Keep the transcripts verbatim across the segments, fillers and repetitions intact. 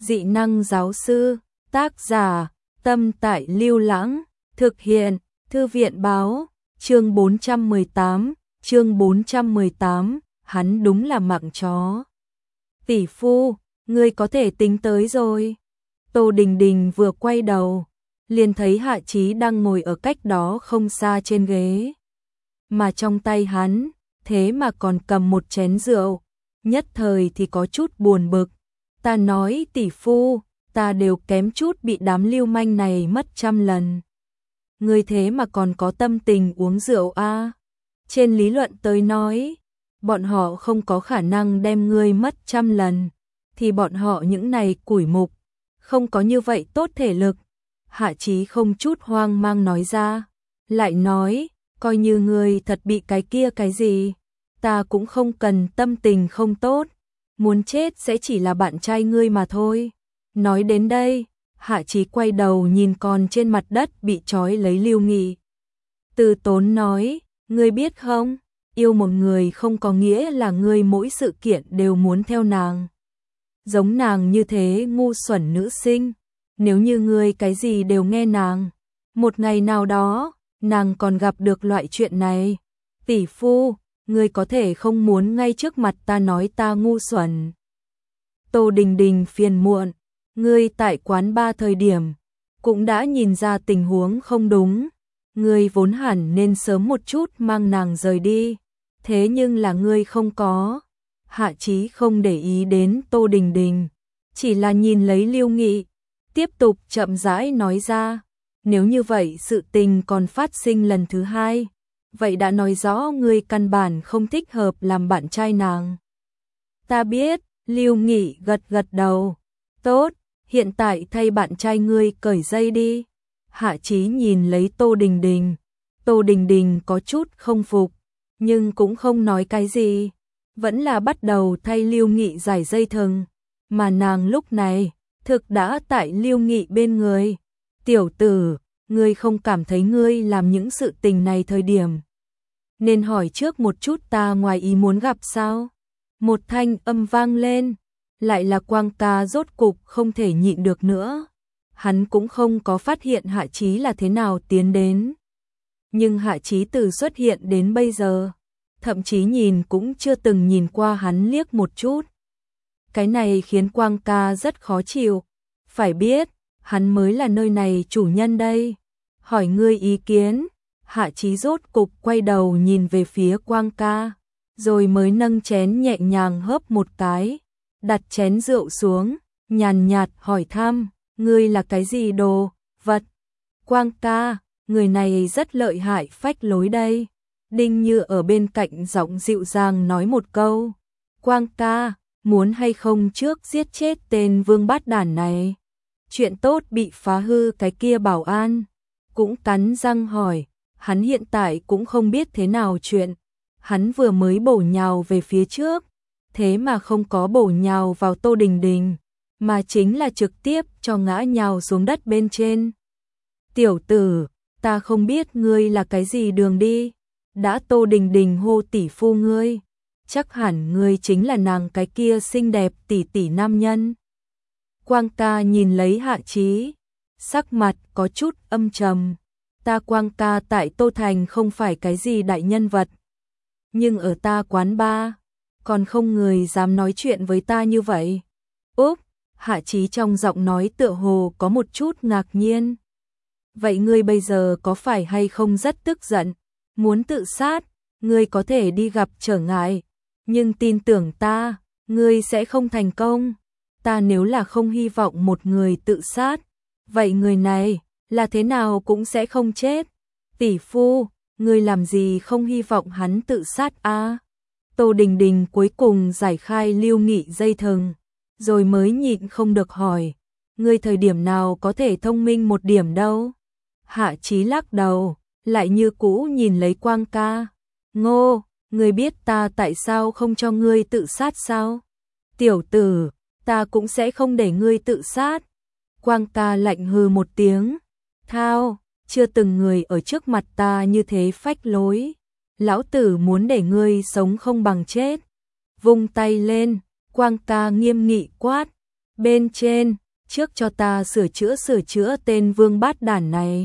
Dị năng giáo sư, tác giả, Tâm Tại Lưu Lãng, thực hiện, Thư viện báo, chương bốn trăm mười tám, chương bốn trăm mười tám, hắn đúng là mạng chó. Tỷ phu, ngươi có thể tính tới rồi. Tô Đình Đình vừa quay đầu, liền thấy Hạ Chí đang ngồi ở cách đó không xa trên ghế. Mà trong tay hắn, thế mà còn cầm một chén rượu, nhất thời thì có chút buồn bực. Ta nói tỷ phu, ta đều kém chút bị đám lưu manh này mất trăm lần. Ngươi thế mà còn có tâm tình uống rượu a? À? Trên lý luận tới nói, bọn họ không có khả năng đem ngươi mất trăm lần, thì bọn họ những này củi mục, không có như vậy tốt thể lực. Hạ Chí không chút hoang mang nói ra, lại nói, coi như ngươi thật bị cái kia cái gì, ta cũng không cần tâm tình không tốt, muốn chết sẽ chỉ là bạn trai ngươi mà thôi. Nói đến đây, Hạ Chí quay đầu nhìn con trên mặt đất bị trói lấy Lưu Nghị. Từ tốn nói, ngươi biết không, yêu một người không có nghĩa là ngươi mỗi sự kiện đều muốn theo nàng. Giống nàng như thế ngu xuẩn nữ sinh, nếu như ngươi cái gì đều nghe nàng, một ngày nào đó, nàng còn gặp được loại chuyện này. Tỷ phu, ngươi có thể không muốn ngay trước mặt ta nói ta ngu xuẩn. Tô Đình Đình phiền muộn, ngươi tại quán ba thời điểm, cũng đã nhìn ra tình huống không đúng. Ngươi vốn hẳn nên sớm một chút mang nàng rời đi, thế nhưng là ngươi không có. Hạ Chí không để ý đến Tô Đình Đình, chỉ là nhìn lấy Lưu Nghị, tiếp tục chậm rãi nói ra, nếu như vậy sự tình còn phát sinh lần thứ hai, vậy đã nói rõ ngươi căn bản không thích hợp làm bạn trai nàng. Ta biết, Lưu Nghị gật gật đầu, tốt, hiện tại thay bạn trai ngươi cởi dây đi. Hạ Chí nhìn lấy Tô Đình Đình, Tô Đình Đình có chút không phục, nhưng cũng không nói cái gì, vẫn là bắt đầu thay Lưu Nghị giải dây thừng, mà nàng lúc này, thực đã tại Lưu Nghị bên người. Tiểu tử, ngươi không cảm thấy ngươi làm những sự tình này thời điểm nên hỏi trước một chút ta ngoài ý muốn gặp sao? Một thanh âm vang lên, lại là Quang ca rốt cục không thể nhịn được nữa. Hắn cũng không có phát hiện Hạ Chí là thế nào tiến đến. Nhưng Hạ Chí từ xuất hiện đến bây giờ, thậm chí nhìn cũng chưa từng nhìn qua hắn liếc một chút. Cái này khiến Quang ca rất khó chịu. Phải biết, hắn mới là nơi này chủ nhân đây. Hỏi ngươi ý kiến. Hạ Chí rốt cục quay đầu nhìn về phía Quang ca, rồi mới nâng chén nhẹ nhàng hớp một cái, đặt chén rượu xuống, nhàn nhạt hỏi thăm, ngươi là cái gì đồ vật? Quang ca, người này rất lợi hại phách lối đây. Đinh Như ở bên cạnh giọng dịu dàng nói một câu, Quang ca, muốn hay không trước giết chết tên vương bát đản này? Chuyện tốt bị phá hư cái kia bảo an cũng cắn răng hỏi, hắn hiện tại cũng không biết thế nào chuyện. Hắn vừa mới bổ nhào về phía trước, thế mà không có bổ nhào vào Tô Đình Đình, mà chính là trực tiếp cho ngã nhào xuống đất bên trên. Tiểu tử, ta không biết ngươi là cái gì đường đi, đã Tô Đình Đình hô tỷ phu ngươi, chắc hẳn ngươi chính là nàng cái kia xinh đẹp tỷ tỷ nam nhân. Quang ca nhìn lấy Hạ Chí, sắc mặt có chút âm trầm. Ta Quang ca tại Tô Thành không phải cái gì đại nhân vật, nhưng ở ta quán ba, còn không người dám nói chuyện với ta như vậy. Úp, Hạ Chí trong giọng nói tựa hồ có một chút ngạc nhiên. Vậy ngươi bây giờ có phải hay không rất tức giận, muốn tự sát? Ngươi có thể đi gặp trở ngại, nhưng tin tưởng ta, ngươi sẽ không thành công. Ta nếu là không hy vọng một người tự sát, vậy người này là thế nào cũng sẽ không chết. Tỷ phu, ngươi làm gì không hy vọng hắn tự sát a? À? Tô Đình Đình cuối cùng giải khai Lưu Nghị dây thừng, rồi mới nhịn không được hỏi, ngươi thời điểm nào có thể thông minh một điểm đâu? Hạ Chí lắc đầu, lại như cũ nhìn lấy Quang ca. Ngô, ngươi biết ta tại sao không cho ngươi tự sát sao? Tiểu tử, ta cũng sẽ không để ngươi tự sát. Quang ca lạnh hừ một tiếng. Thao, chưa từng người ở trước mặt ta như thế phách lối. Lão tử muốn để ngươi sống không bằng chết. Vung tay lên, Quang ca nghiêm nghị quát, Bên trên, trước cho ta sửa chữa sửa chữa tên vương bát đản này.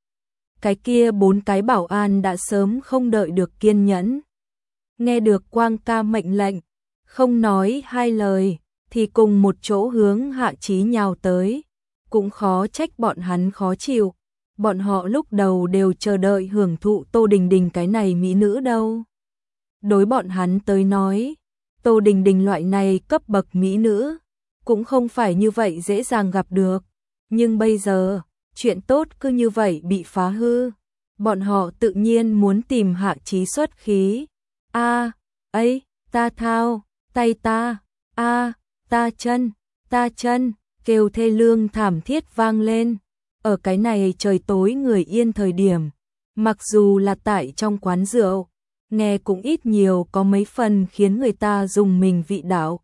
Cái kia bốn cái bảo an đã sớm không đợi được kiên nhẫn. Nghe được Quang ca mệnh lệnh, không nói hai lời, thì cùng một chỗ hướng Hạ Chí nhào tới. Cũng khó trách bọn hắn khó chịu. Bọn họ lúc đầu đều chờ đợi hưởng thụ Tô Đình Đình cái này mỹ nữ đâu. Đối bọn hắn tới nói, Tô Đình Đình loại này cấp bậc mỹ nữ, cũng không phải như vậy dễ dàng gặp được. Nhưng bây giờ, chuyện tốt cứ như vậy bị phá hư. Bọn họ tự nhiên muốn tìm Hạ Chí xuất khí. A, ấy, ta thao, tay ta, a, ta chân, ta chân, kêu thê lương thảm thiết vang lên. Ở cái này trời tối người yên thời điểm, mặc dù là tại trong quán rượu, nghe cũng ít nhiều có mấy phần khiến người ta dùng mình vị đạo.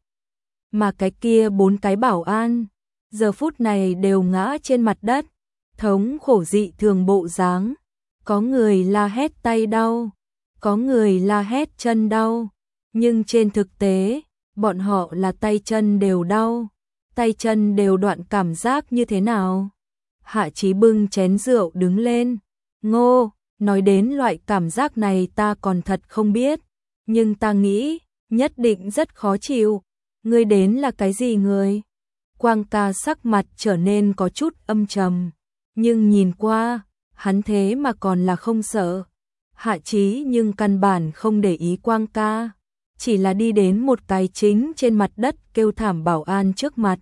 Mà cái kia bốn cái bảo an, giờ phút này đều ngã trên mặt đất, thống khổ dị thường bộ dáng. Có người la hét tay đau, có người la hét chân đau, nhưng trên thực tế, bọn họ là tay chân đều đau, tay chân đều đoạn cảm giác như thế nào. Hạ Chí bưng chén rượu đứng lên, Ngô, nói đến loại cảm giác này ta còn thật không biết, nhưng ta nghĩ, nhất định rất khó chịu. Ngươi đến là cái gì người? Quang ca sắc mặt trở nên có chút âm trầm, nhưng nhìn qua, hắn thế mà còn là không sợ. Hạ Chí nhưng căn bản không để ý Quang ca, chỉ là đi đến một cái chính trên mặt đất kêu thảm bảo an trước mặt.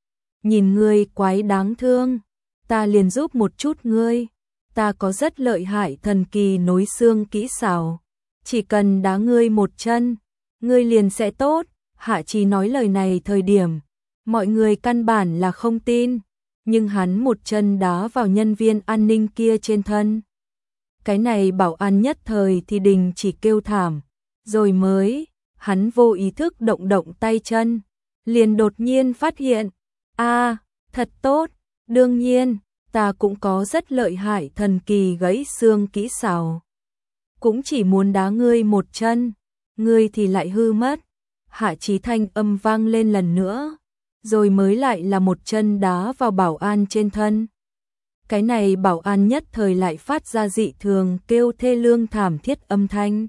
Nhìn ngươi quái đáng thương, ta liền giúp một chút ngươi, ta có rất lợi hại thần kỳ nối xương kỹ xảo, chỉ cần đá ngươi một chân, ngươi liền sẽ tốt. Hạ Chí nói lời này thời điểm, mọi người căn bản là không tin, nhưng hắn một chân đá vào nhân viên an ninh kia trên thân. Cái này bảo an nhất thời thì đình chỉ kêu thảm, rồi mới, hắn vô ý thức động động tay chân, liền đột nhiên phát hiện, a, thật tốt, đương nhiên, ta cũng có rất lợi hại thần kỳ gãy xương kỹ xảo. Cũng chỉ muốn đá ngươi một chân, ngươi thì lại hư mất. Hạ Chí thanh âm vang lên lần nữa, rồi mới lại là một chân đá vào bảo an trên thân. Cái này bảo an nhất thời lại phát ra dị thường kêu thê lương thảm thiết âm thanh.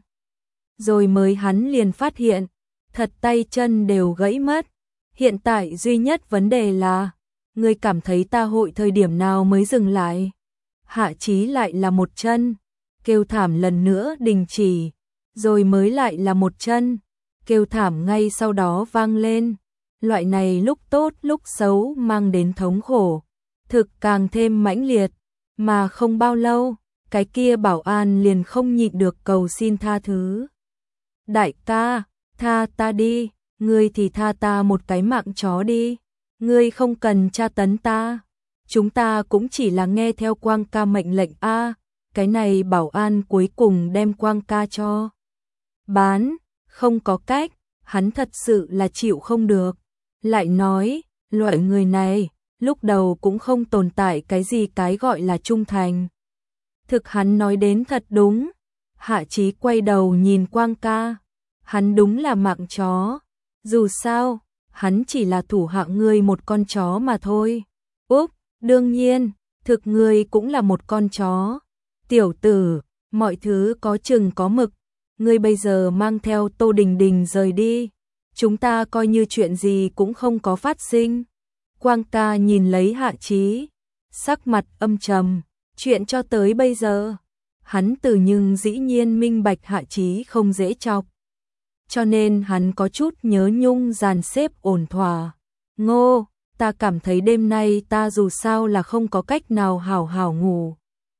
Rồi mới hắn liền phát hiện, thật tay chân đều gãy mất. Hiện tại duy nhất vấn đề là, ngươi cảm thấy ta hội thời điểm nào mới dừng lại? Hạ Chí lại là một chân, kêu thảm lần nữa đình chỉ, rồi mới lại là một chân, kêu thảm ngay sau đó vang lên. Loại này lúc tốt lúc xấu mang đến thống khổ, thực càng thêm mãnh liệt, mà không bao lâu, cái kia bảo an liền không nhịn được cầu xin tha thứ. Đại ca, tha ta đi, ngươi thì tha ta một cái mạng chó đi, ngươi không cần tra tấn ta, chúng ta cũng chỉ là nghe theo Quang ca mệnh lệnh a. Cái này bảo an cuối cùng đem Quang ca cho bán, không có cách, hắn thật sự là chịu không được. Lại nói, loại người này, lúc đầu cũng không tồn tại cái gì cái gọi là trung thành. Thực hắn nói đến thật đúng. Hạ Chí quay đầu nhìn Quang ca, hắn đúng là mạng chó. Dù sao, hắn chỉ là thủ hạ ngươi một con chó mà thôi. Úp, đương nhiên, thực ngươi cũng là một con chó. Tiểu tử, mọi thứ có chừng có mực. Ngươi bây giờ mang theo Tô Đình Đình rời đi. Chúng ta coi như chuyện gì cũng không có phát sinh. Quang ca nhìn lấy Hạ Chí, sắc mặt âm trầm. Chuyện cho tới bây giờ, hắn từ nhưng dĩ nhiên minh bạch Hạ Chí không dễ chọc. Cho nên hắn có chút nhớ nhung dàn xếp ổn thỏa. Ngô, ta cảm thấy đêm nay ta dù sao là không có cách nào hảo hảo ngủ.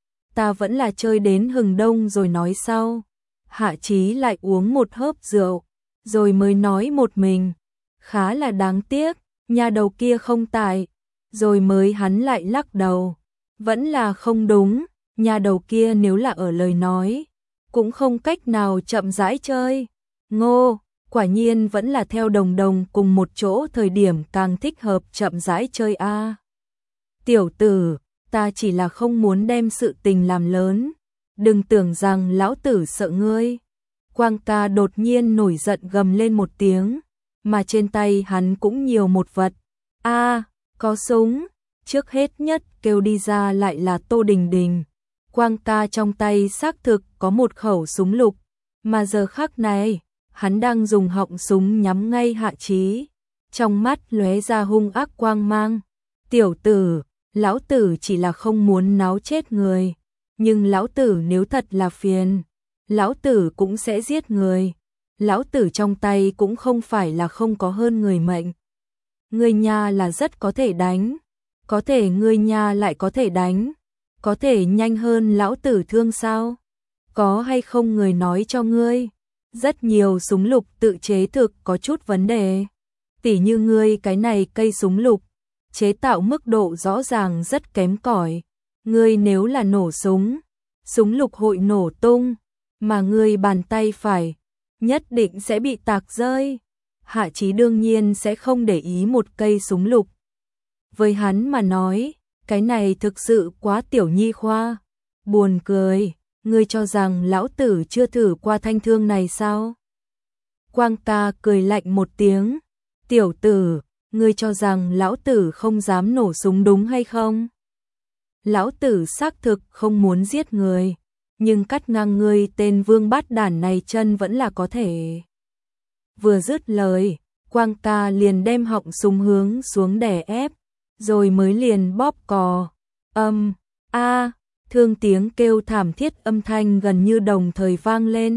Ta vẫn là chơi đến hừng đông rồi nói sau. Hạ Chí lại uống một hớp rượu, rồi mới nói một mình. Khá là đáng tiếc, nhà đầu kia không tại. Rồi mới hắn lại lắc đầu. Vẫn là không đúng, nhà đầu kia nếu là ở lời nói, cũng không cách nào chậm rãi chơi. Ngô, quả nhiên vẫn là theo đồng đồng cùng một chỗ thời điểm càng thích hợp chậm rãi chơi a. À. Tiểu tử, ta chỉ là không muốn đem sự tình làm lớn. Đừng tưởng rằng lão tử sợ ngươi. Quang ca đột nhiên nổi giận gầm lên một tiếng, mà trên tay hắn cũng nhiều một vật. A, có súng. Trước hết nhất kêu đi ra lại là Tô Đình Đình. Quang ca trong tay xác thực có một khẩu súng lục, mà giờ khắc này, hắn đang dùng họng súng nhắm ngay Hạ Chí. Trong mắt lóe ra hung ác quang mang. Tiểu tử, lão tử chỉ là không muốn náo chết người, nhưng lão tử nếu thật là phiền, lão tử cũng sẽ giết người. Lão tử trong tay cũng không phải là không có hơn người mệnh. Ngươi nha là rất có thể đánh, có thể ngươi nha lại có thể đánh, có thể nhanh hơn lão tử thương sao? Có hay không người nói cho ngươi? Rất nhiều súng lục tự chế thực có chút vấn đề. Tỉ như ngươi cái này cây súng lục, chế tạo mức độ rõ ràng rất kém cỏi. Ngươi nếu là nổ súng, súng lục hội nổ tung, mà ngươi bàn tay phải, nhất định sẽ bị tạc rơi. Hạ Chí đương nhiên sẽ không để ý một cây súng lục. Với hắn mà nói, cái này thực sự quá tiểu nhi khoa. Buồn cười, ngươi cho rằng lão tử chưa thử qua thanh thương này sao? Quang ca cười lạnh một tiếng. Tiểu tử, ngươi cho rằng lão tử không dám nổ súng đúng hay không? Lão tử xác thực không muốn giết người, nhưng cắt ngang ngươi tên vương bát đản này chân vẫn là có thể. Vừa dứt lời, Quang ca liền đem họng súng hướng xuống đè ép, rồi mới liền bóp cò. Âm, a, thương tiếng kêu thảm thiết âm thanh gần như đồng thời vang lên.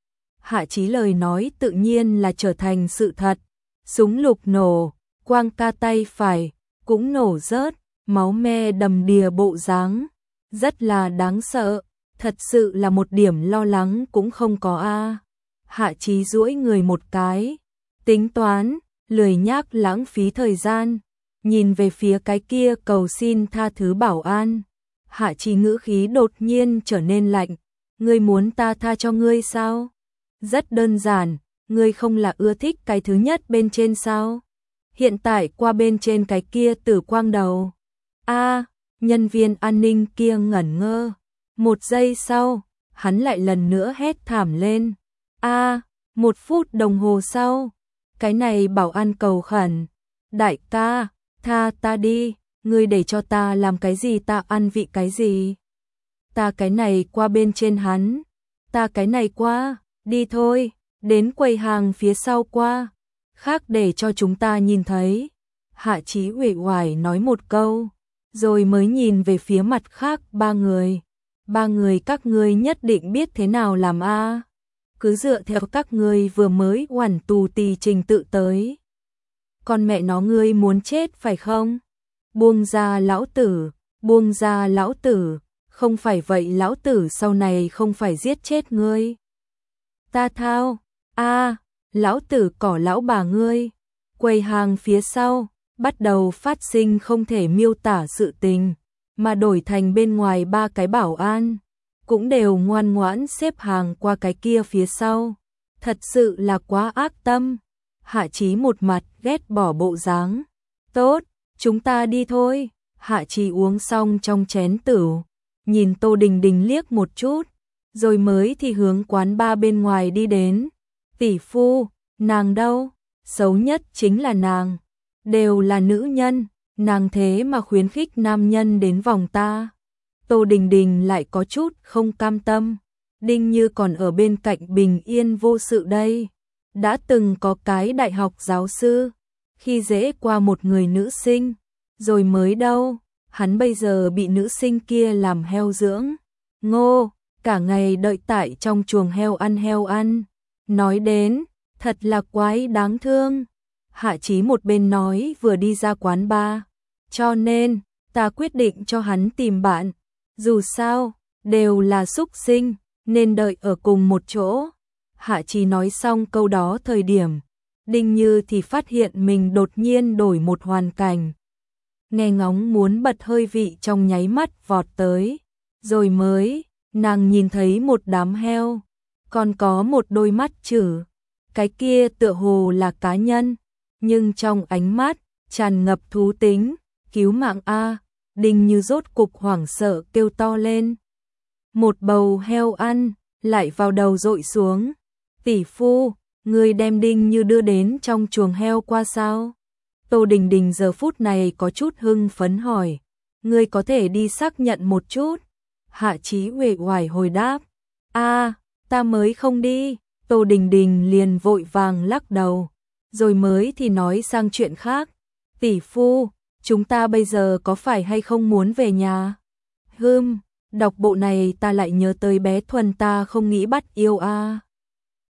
Hạ Chí lời nói tự nhiên là trở thành sự thật. Súng lục nổ, Quang ca tay phải cũng nổ rớt, máu me đầm đìa bộ dáng, rất là đáng sợ, thật sự là một điểm lo lắng cũng không có a. Hạ Chí duỗi người một cái, tính toán, lười nhác lãng phí thời gian, nhìn về phía cái kia cầu xin tha thứ bảo an. Hạ Chí ngữ khí đột nhiên trở nên lạnh, ngươi muốn ta tha cho ngươi sao? Rất đơn giản, ngươi không là ưa thích cái thứ nhất bên trên sao? Hiện tại qua bên trên cái kia tử quang đầu. A, nhân viên an ninh kia ngẩn ngơ. Một giây sau, hắn lại lần nữa hét thảm lên. A, một phút đồng hồ sau, cái này bảo an cầu khẩn. Đại ca, tha ta đi, ngươi để cho ta làm cái gì ta ăn vị cái gì? Ta cái này qua bên trên hắn, ta cái này qua, đi thôi, đến quầy hàng phía sau qua, khác để cho chúng ta nhìn thấy. Hạ Chí uể oải nói một câu, rồi mới nhìn về phía mặt khác ba người. Ba người các ngươi nhất định biết thế nào làm a? Cứ dựa theo các ngươi vừa mới hoàn tù tì trình tự tới. Con mẹ nó ngươi muốn chết phải không? Buông ra lão tử, buông ra lão tử, không phải vậy lão tử sau này không phải giết chết ngươi. Ta thao, a, lão tử cỏ lão bà ngươi. Quầy hàng phía sau, bắt đầu phát sinh không thể miêu tả sự tình, mà đổi thành bên ngoài ba cái bảo an, cũng đều ngoan ngoãn xếp hàng qua cái kia phía sau. Thật sự là quá ác tâm. Hạ Chí một mặt ghét bỏ bộ dáng. Tốt, chúng ta đi thôi. Hạ Chí uống xong trong chén tửu, nhìn Tô Đình Đình liếc một chút, rồi mới thì hướng quán ba bên ngoài đi đến. Tỷ phu, nàng đâu? Xấu nhất chính là nàng. Đều là nữ nhân, nàng thế mà khuyến khích nam nhân đến vòng ta. Tô Đình Đình lại có chút không cam tâm. Đinh Như còn ở bên cạnh bình yên vô sự đây. Đã từng có cái đại học giáo sư, khi dễ qua một người nữ sinh, rồi mới đâu, hắn bây giờ bị nữ sinh kia làm heo dưỡng. Ngô, cả ngày đợi tại trong chuồng heo ăn heo ăn. Nói đến, thật là quái đáng thương. Hạ Chí một bên nói vừa đi ra quán bar. Cho nên, ta quyết định cho hắn tìm bạn. Dù sao, đều là súc sinh, nên đợi ở cùng một chỗ. Hạ Chí nói xong câu đó thời điểm, Đinh Như thì phát hiện mình đột nhiên đổi một hoàn cảnh. Nghe ngóng muốn bật hơi vị trong nháy mắt vọt tới. Rồi mới, nàng nhìn thấy một đám heo, còn có một đôi mắt chử. Cái kia tựa hồ là cá nhân, nhưng trong ánh mắt tràn ngập thú tính. Cứu mạng a! Đinh Như rốt cục hoảng sợ kêu to lên. Một bầu heo ăn lại vào đầu dội xuống. Tỷ phu, người đem Đinh Như đưa đến trong chuồng heo qua sao? Tô Đình Đình giờ phút này có chút hưng phấn hỏi, ngươi có thể đi xác nhận một chút? Hạ Chí uể oải hồi đáp, a, ta mới không đi. Tô Đình Đình liền vội vàng lắc đầu, rồi mới thì nói sang chuyện khác, tỷ phu, chúng ta bây giờ có phải hay không muốn về nhà? Hừm, đọc bộ này ta lại nhớ tới bé Thuần ta không nghĩ bắt yêu a.